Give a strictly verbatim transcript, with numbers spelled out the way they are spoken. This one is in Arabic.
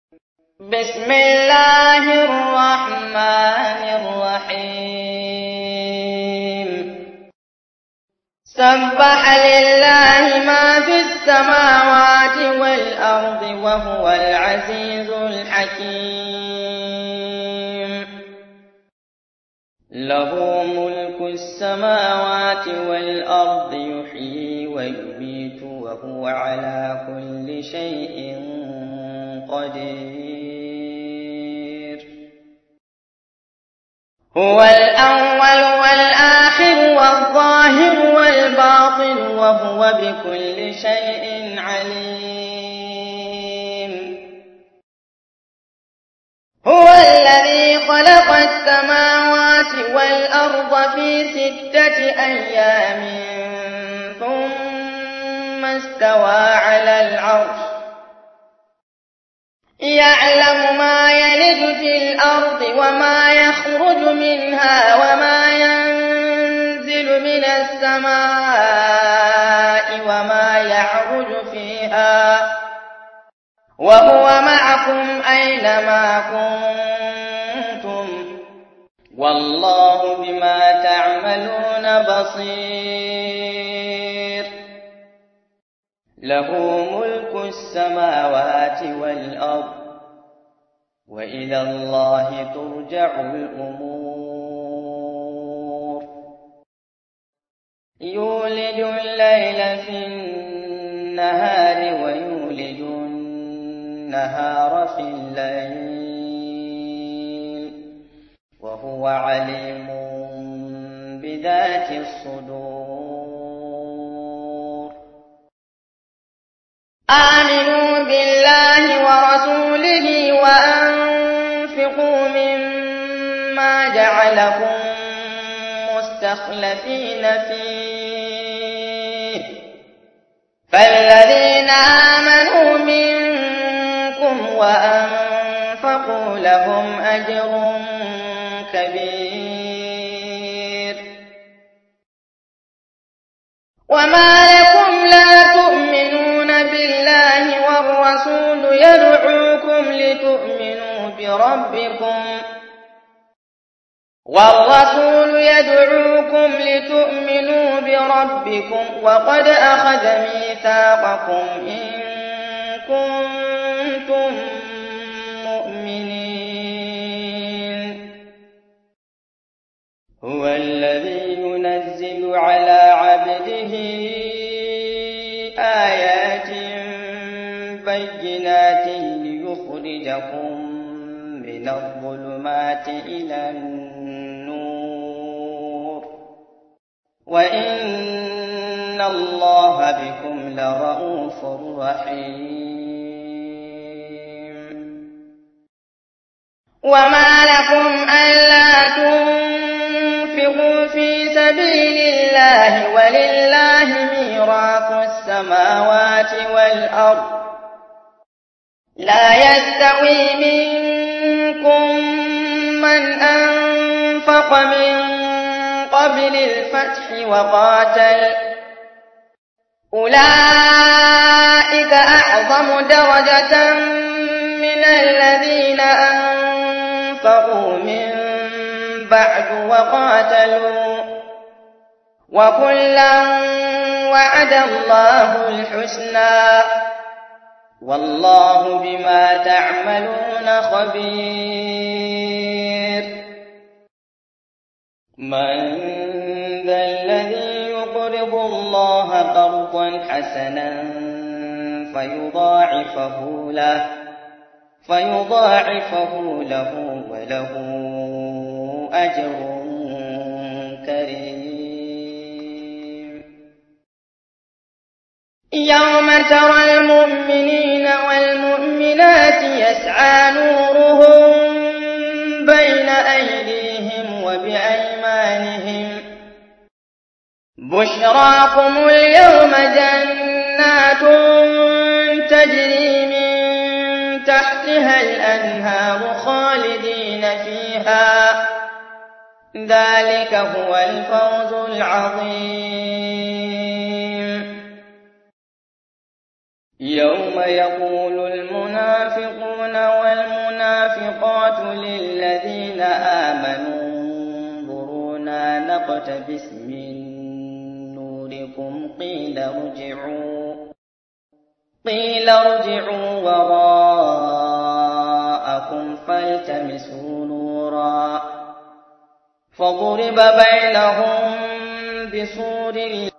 بسم الله الرحمن الرحيم سبح لله ما في السماوات والأرض وهو العزيز الحكيم له ملك السماوات والأرض يحيي ويميت وهو على كل شيء قدير هو الأول والآخر والظاهر والباطن وهو بكل شيء عليم هو الذي خلق السماوات والأرض في ستة أيام ثم استوى على العرش يعلم ما يلج في الأرض وما يخرج منها وما ينزل من السماء وما يعرج فيها وهو معكم أينما كنتم والله بما تعملون بصير له ملك السماوات والأرض وإلى الله ترجع الأمور يولج الليل في النهار ويولج النهار في الليل وهو عليم بذات الصدور آمنوا بالله ورسوله وأنفقوا مما جعلكم مستخلفين فيه فالذين آمنوا منكم وأنفقوا لهم أجر كبير وما لكم لا تؤمنون بالله والرسول يدعوكم لتؤمنوا بربكم والرسول يدعوكم لتؤمنوا بربكم وقد أخذ ميثاقكم إن كنتم مؤمنين هو الذي ينزل على عبده آيات بينات ليخرجكم من الظلمات إلى النور وإن الله بكم لرءوف رحيم وما لكم ألا تنفقوا في سبيل الله ولله ميراث السماوات والأرض لا يستوي منكم من أنفق من قبل الفتح وقاتل أولئك أعظم درجة من الذين أنفقوا من بعد وقاتلوا وكلا وعد الله الحسنى والله بما تعملون خبير من ذا الذي يقرض الله قرضا حسنا فيضاعفه له فيضاعفه له وله أجر كريم يوم ترى المؤمنين والمؤمنات يسعى نورهم بين أيديهم وبأيمانهم بشراكم اليوم جنات تجري من تحتها الأنهار خالدين فيها ذلك هو الفوز العظيم يوم يقول المنافقون آمنوا انظرونا نقتبس من نوركم قيل ارجعوا قيل ارجعوا وراءكم فالتمسوا نورا فضرب بينهم بسور